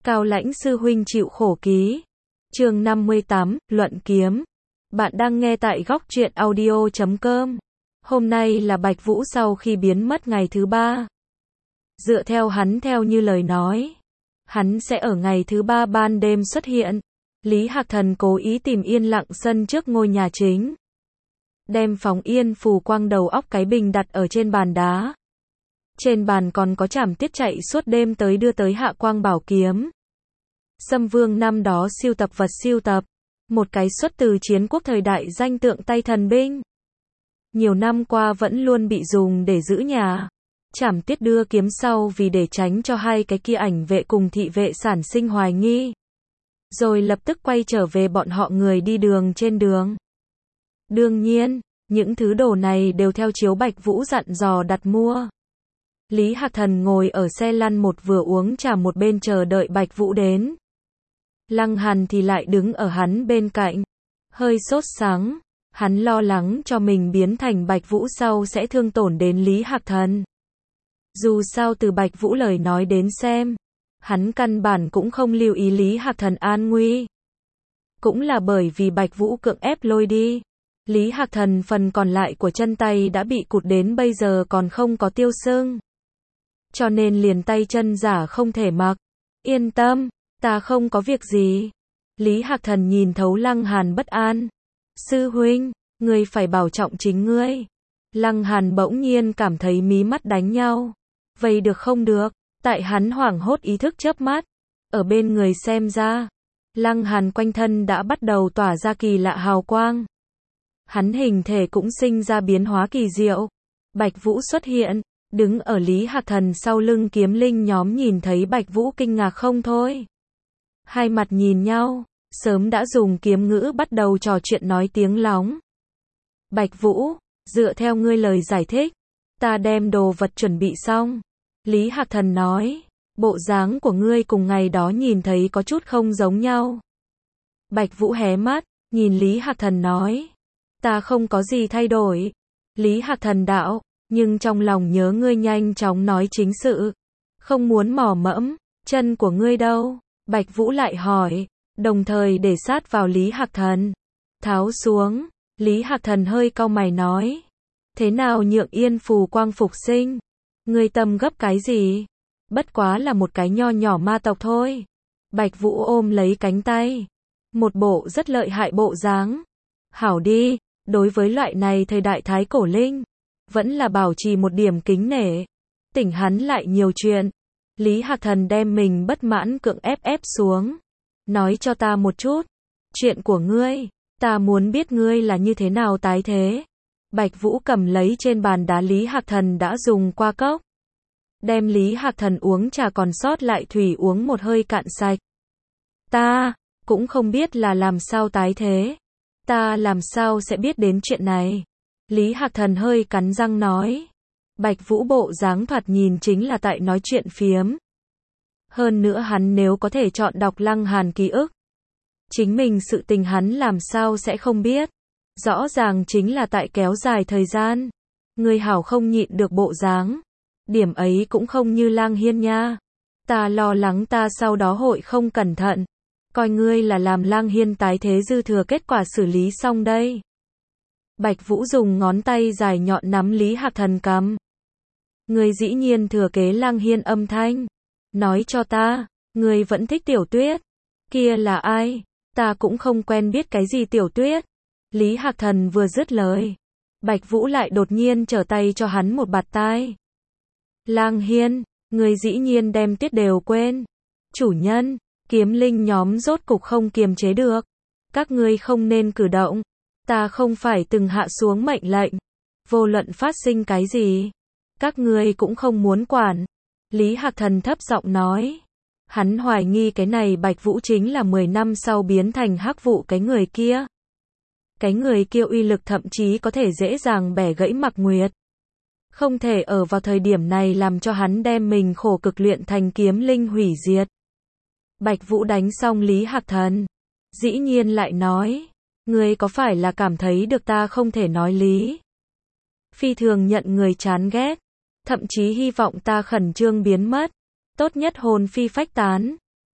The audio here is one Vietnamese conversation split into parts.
Cao Lãnh sư huynh chịu khổ ký. Chương 58, Luận kiếm. Bạn đang nghe tại góc truyện audio.com. Hôm nay là Bạch Vũ sau khi biến mất ngày thứ 3. Dựa theo hắn theo như lời nói, hắn sẽ ở ngày thứ 3 ban đêm xuất hiện. Lý Hạc Thần cố ý tìm yên lặng sân trước ngôi nhà chính. Đem phóng yên phù quang đầu óc cái bình đặt ở trên bàn đá. Trên bàn còn có Trảm Tiết chạy suốt đêm tới đưa tới Hạ Quang bảo kiếm. Sâm Vương năm đó siêu tập vật siêu tập, một cái xuất từ chiến quốc thời đại danh tượng tay thần binh. Nhiều năm qua vẫn luôn bị dùng để giữ nhà. Trảm Tiết đưa kiếm sau vì để tránh cho hai cái kia ảnh vệ cùng thị vệ sản sinh hoài nghi. Rồi lập tức quay trở về bọn họ người đi đường trên đường. Đương nhiên, những thứ đồ này đều theo chiếu Bạch Vũ dặn dò đặt mua. Lý Hạc Thần ngồi ở xe lăn một vừa uống trà một bên chờ đợi Bạch Vũ đến. Lăng Hàn thì lại đứng ở hắn bên cạnh, hơi sốt sắng, hắn lo lắng cho mình biến thành Bạch Vũ sau sẽ thương tổn đến Lý Hạc Thần. Dù sao từ Bạch Vũ lời nói đến xem, hắn căn bản cũng không lưu ý Lý Hạc Thần an nguy. Cũng là bởi vì Bạch Vũ cưỡng ép lôi đi, Lý Hạc Thần phần còn lại của chân tay đã bị cụt đến bây giờ còn không có tiêu sưng. Cho nên liền tay chân giả không thể mặc. Yên tâm, ta không có việc gì. Lý Hạc Thần nhìn thấu Lăng Hàn bất an. Sư huynh, ngươi phải bảo trọng chính ngươi. Lăng Hàn bỗng nhiên cảm thấy mí mắt đánh nhau. Vậy được không được? Tại hắn hoảng hốt ý thức chớp mắt. Ở bên người xem ra, Lăng Hàn quanh thân đã bắt đầu tỏa ra kỳ lạ hào quang. Hắn hình thể cũng sinh ra biến hóa kỳ diệu. Bạch Vũ xuất hiện. Đứng ở Lý Hạc Thần sau lưng kiếm linh nhóm nhìn thấy Bạch Vũ kinh ngạc không thôi. Hai mặt nhìn nhau, sớm đã dùng kiếm ngữ bắt đầu trò chuyện nói tiếng lóng. Bạch Vũ, dựa theo ngươi lời giải thích, ta đem đồ vật chuẩn bị xong. Lý Hạc Thần nói, bộ dáng của ngươi cùng ngày đó nhìn thấy có chút không giống nhau. Bạch Vũ hé mắt, nhìn Lý Hạc Thần nói, ta không có gì thay đổi. Lý Hạc Thần đạo, nhưng trong lòng nhớ ngươi nhanh chóng nói chính sự. Không muốn mò mẫm, chân của ngươi đâu? Bạch Vũ lại hỏi, đồng thời để sát vào Lý Hạc Thần. Tháo xuống, Lý Hạc Thần hơi cau mày nói. Thế nào nhượng yên phù quang phục sinh? Ngươi tâm gấp cái gì? Bất quá là một cái nho nhỏ ma tộc thôi. Bạch Vũ ôm lấy cánh tay. Một bộ rất lợi hại bộ dáng. Hảo đi, đối với loại này thời đại thái cổ linh. Vẫn là bảo trì một điểm kính nể. Tỉnh hắn lại nhiều chuyện. Lý Hạc Thần đem mình bất mãn cưỡng ép xuống. Nói cho ta một chút. Chuyện của ngươi. Ta muốn biết ngươi là như thế nào tái thế. Bạch Vũ cầm lấy trên bàn đá Lý Hạc Thần đã dùng qua cốc. Đem Lý Hạc Thần uống trà còn sót lại thủy uống một hơi cạn sạch. Ta cũng không biết là làm sao tái thế. Ta làm sao sẽ biết đến chuyện này. Lý Hạc Thần hơi cắn răng nói. Bạch Vũ bộ dáng thoạt nhìn chính là tại nói chuyện phiếm. Hơn nữa hắn nếu có thể chọn đọc Lăng Hàn ký ức, chính mình sự tình hắn làm sao sẽ không biết. Rõ ràng chính là tại kéo dài thời gian. Người hảo không nhịn được bộ dáng. Điểm ấy cũng không như Lang Hiên nha. Ta lo lắng ta sau đó hội không cẩn thận. Coi ngươi là làm Lang Hiên tái thế dư thừa kết quả xử lý xong đây. Bạch Vũ dùng ngón tay dài nhọn nắm Lý Hạc Thần cằm. Ngươi dĩ nhiên thừa kế Lăng Hiên âm thanh. Nói cho ta, ngươi vẫn thích Tiểu Tuyết. Kia là ai? Ta cũng không quen biết cái gì Tiểu Tuyết. Lý Hạc Thần vừa dứt lời, Bạch Vũ lại đột nhiên trở tay cho hắn một bạt tai. Lăng Hiên, ngươi dĩ nhiên đem Tuyết đều quên. Chủ nhân, kiếm linh nhóm rốt cục không kiềm chế được. Các ngươi không nên cử động. Ta không phải từng hạ xuống mệnh lệnh. Vô luận phát sinh cái gì, các ngươi cũng không muốn quản. Lý Hạc Thần thấp giọng nói. Hắn hoài nghi cái này Bạch Vũ chính là 10 năm sau biến thành hắc vụ cái người kia. Cái người kia uy lực thậm chí có thể dễ dàng bẻ gãy Mặc Nguyệt. Không thể ở vào thời điểm này làm cho hắn đem mình khổ cực luyện thành kiếm linh hủy diệt. Bạch Vũ đánh xong Lý Hạc Thần, dĩ nhiên lại nói. Ngươi có phải là cảm thấy được ta không thể nói lý? Phi thường nhận người chán ghét, thậm chí hy vọng ta khẩn trương biến mất, tốt nhất hồn phi phách tán.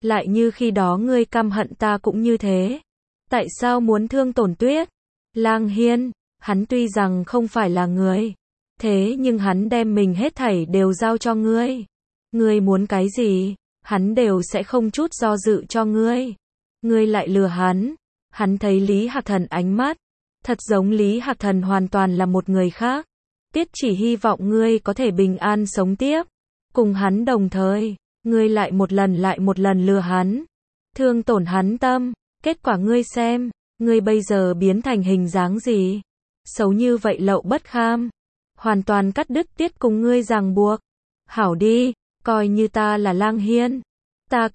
Lại như khi đó ngươi căm hận ta cũng như thế. Tại sao muốn thương tổn Tuyết? Lang Hiên, hắn tuy rằng không phải là người, thế nhưng hắn đem mình hết thảy đều giao cho ngươi. Ngươi muốn cái gì, hắn đều sẽ không chút do dự cho ngươi. Ngươi lại lừa hắn. Hắn thấy Lý Hạc Thần ánh mắt, thật giống Lý Hạc Thần hoàn toàn là một người khác. Tiết chỉ hy vọng ngươi có thể bình an sống tiếp. Cùng hắn đồng thời, ngươi lại một lần lừa hắn. Thương tổn hắn tâm, kết quả ngươi xem, ngươi bây giờ biến thành hình dáng gì? Xấu như vậy lậu bất kham. Hoàn toàn cắt đứt Tiết cùng ngươi ràng buộc. Hảo đi, coi như ta là Lang Hiên. Ta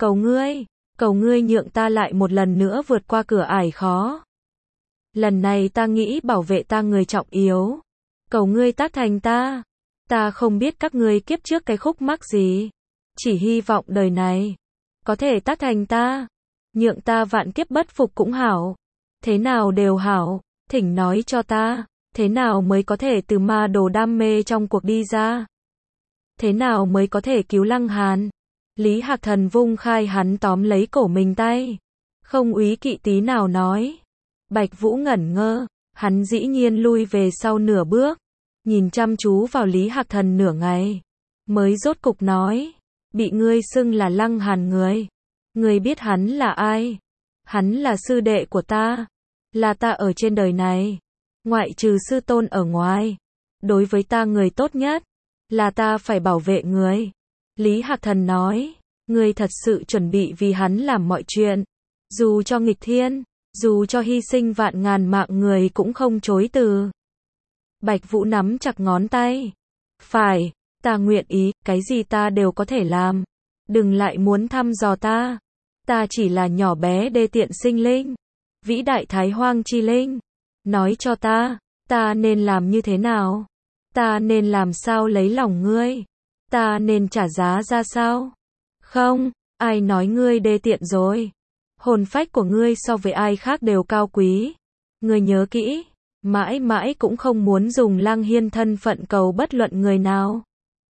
cầu ngươi nhượng ta lại một lần nữa vượt qua cửa ải khó. Lần này ta nghĩ bảo vệ ta người trọng yếu. Cầu ngươi tác thành ta. Ta không biết các ngươi kiếp trước cái khúc mắc gì. Chỉ hy vọng đời này có thể tác thành ta. Nhượng ta vạn kiếp bất phục cũng hảo. Thế nào đều hảo. Thỉnh nói cho ta. Thế nào mới có thể từ ma đồ đam mê trong cuộc đi ra? Thế nào mới có thể cứu Lăng Hàn? Lý Hạc Thần vung khai hắn tóm lấy cổ mình tay. Không úy kỵ tí nào nói. Bạch Vũ ngẩn ngơ. Hắn dĩ nhiên lui về sau nửa bước. Nhìn chăm chú vào Lý Hạc Thần nửa ngày. Mới rốt cục nói. Bị ngươi xưng là Lăng Hàn người. Ngươi biết hắn là ai? Hắn là sư đệ của ta. Là ta ở trên đời này. Ngoại trừ sư tôn ở ngoài. Đối với ta người tốt nhất. Là ta phải bảo vệ người. Lý Hạc Thần nói. Ngươi thật sự chuẩn bị vì hắn làm mọi chuyện. Dù cho nghịch thiên. Dù cho hy sinh vạn ngàn mạng người cũng không chối từ. Bạch Vũ nắm chặt ngón tay. Phải, ta nguyện ý, cái gì ta đều có thể làm. Đừng lại muốn thăm dò ta. Ta chỉ là nhỏ bé đê tiện sinh linh. Vĩ đại Thái Hoang chi linh. Nói cho ta nên làm như thế nào? Ta nên làm sao lấy lòng ngươi? Ta nên trả giá ra sao? Không, ai nói ngươi đê tiện rồi? Hồn phách của ngươi so với ai khác đều cao quý. Ngươi nhớ kỹ, mãi mãi cũng không muốn dùng Lang Hiên thân phận cầu bất luận người nào.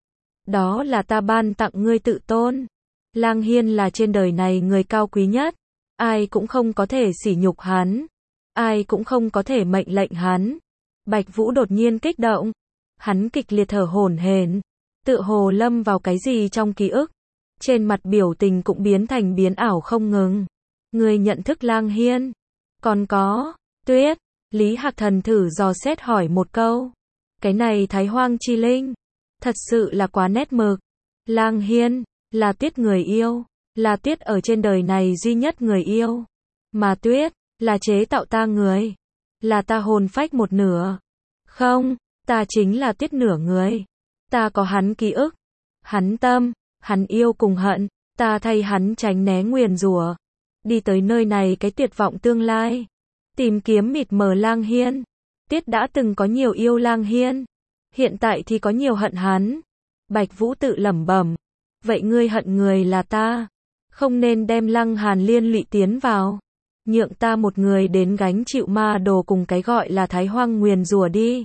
Đó là ta ban tặng ngươi tự tôn. Lang Hiên là trên đời này người cao quý nhất. Ai cũng không có thể sỉ nhục hắn. Ai cũng không có thể mệnh lệnh hắn. Bạch Vũ đột nhiên kích động. Hắn kịch liệt thở hổn hển, tựa hồ lâm vào cái gì trong ký ức. Trên mặt biểu tình cũng biến thành biến ảo không ngừng. Ngươi nhận thức Lang Hiên? Còn có, Tuyết. Lý Hạc Thần thử dò xét hỏi một câu. Cái này Thái Hoang chi linh, thật sự là quá nét mực. Lang Hiên, là Tuyết người yêu. Là Tuyết ở trên đời này duy nhất người yêu. Mà Tuyết, là chế tạo ta người. Là ta hồn phách một nửa. Không, ta chính là Tuyết nửa người. Ta có hắn ký ức. Hắn tâm, hắn yêu cùng hận. Ta thay hắn tránh né nguyền rủa. Đi tới nơi này cái tuyệt vọng tương lai. Tìm kiếm mịt mờ Lang Hiên. Tuyết đã từng có nhiều yêu Lang Hiên. Hiện tại thì có nhiều hận hắn. Bạch Vũ tự lẩm bẩm. Vậy ngươi hận người là ta. Không nên đem Lăng Hàn liên lụy tiến vào. Nhượng ta một người đến gánh chịu ma đồ cùng cái gọi là Thái Hoang nguyền rủa đi.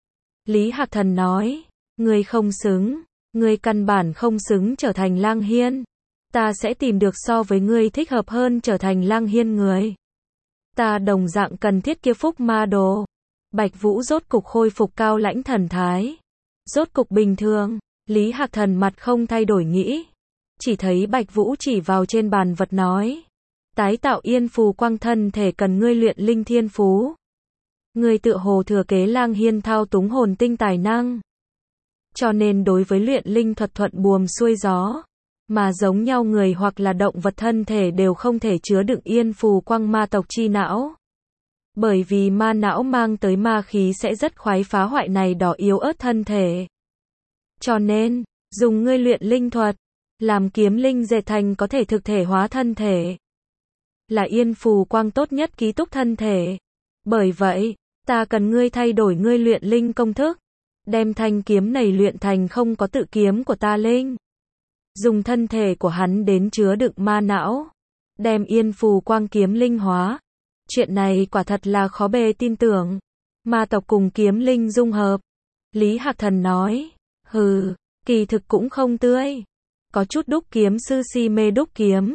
Lý Hạc Thần nói. Ngươi không xứng. Ngươi căn bản không xứng trở thành Lang Hiên. Ta sẽ tìm được so với ngươi thích hợp hơn trở thành Lang Hiên người. Ta đồng dạng cần thiết kia phúc ma đồ. Bạch Vũ rốt cục khôi phục cao lãnh thần thái. Rốt cục bình thường. Lý Hạc Thần mặt không thay đổi nghĩ. Chỉ thấy Bạch Vũ chỉ vào trên bàn vật nói. Tái tạo yên phù quang thân thể cần ngươi luyện linh thiên phú. Ngươi tựa hồ thừa kế Lang Hiên thao túng hồn tinh tài năng. Cho nên đối với luyện linh thuật thuận buồm xuôi gió. Mà giống nhau người hoặc là động vật thân thể đều không thể chứa đựng yên phù quang ma tộc chi não. Bởi vì ma não mang tới ma khí sẽ rất khoái phá hoại này đỏ yếu ớt thân thể. Cho nên, dùng ngươi luyện linh thuật, làm kiếm linh dệt thành có thể thực thể hóa thân thể. Là yên phù quang tốt nhất ký túc thân thể. Bởi vậy, ta cần ngươi thay đổi ngươi luyện linh công thức. Đem thanh kiếm này luyện thành không có tự kiếm của ta linh. Dùng thân thể của hắn đến chứa đựng ma não. Đem yên phù quang kiếm linh hóa. Chuyện này quả thật là khó bề tin tưởng. Ma tộc cùng kiếm linh dung hợp. Lý Hạc Thần nói. Hừ, kỳ thực cũng không tươi. Có chút đúc kiếm sư si mê đúc kiếm.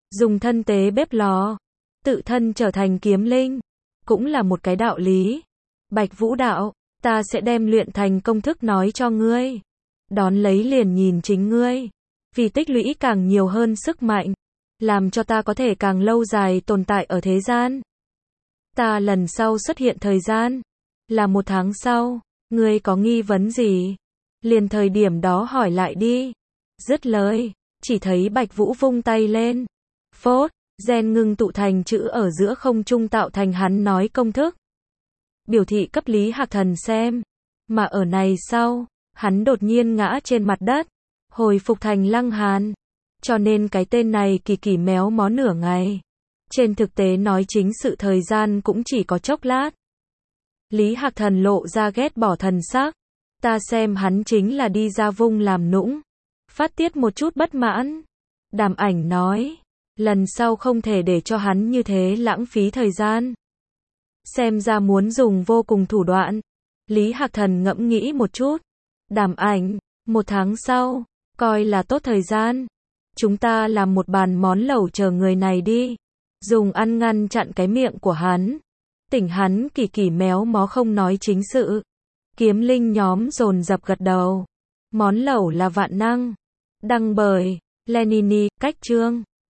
dùng thân tế bếp lò, tự thân trở thành kiếm linh, cũng là một cái đạo lý. Bạch Vũ đạo, ta sẽ đem luyện thành công thức nói cho ngươi. Đón lấy liền nhìn chính ngươi. Vì tích lũy càng nhiều hơn sức mạnh, làm cho ta có thể càng lâu dài tồn tại ở thế gian. Ta lần sau xuất hiện thời gian, là 1 tháng sau, ngươi có nghi vấn gì? Liền thời điểm đó hỏi lại đi. Dứt lời, chỉ thấy Bạch Vũ vung tay lên. Phốt, gen ngưng tụ thành chữ ở giữa không trung tạo thành hắn nói công thức. Biểu thị cấp Lý Hạc Thần xem. Mà ở này sau, hắn đột nhiên ngã trên mặt đất, hồi phục thành Lăng Hàn. Cho nên cái tên này kỳ kỳ méo mó nửa ngày. Trên thực tế nói chính sự thời gian cũng chỉ có chốc lát. Lý Hạc Thần lộ ra ghét bỏ thần sắc. Ta xem hắn chính là đi ra vung làm nũng, phát tiết một chút bất mãn. Đàm Ảnh nói, lần sau không thể để cho hắn như thế lãng phí thời gian. Xem ra muốn dùng vô cùng thủ đoạn. Lý Hạc Thần ngẫm nghĩ một chút. Đàm Ảnh, 1 tháng sau, coi là tốt thời gian. Chúng ta làm một bàn món lẩu chờ người này đi. Dùng ăn ngăn chặn cái miệng của hắn. Tỉnh hắn kỳ kỳ méo mó không nói chính sự. Kiếm linh nhóm dồn dập gật đầu. Món lẩu là vạn năng. Đăng bởi Lenini, cách chương.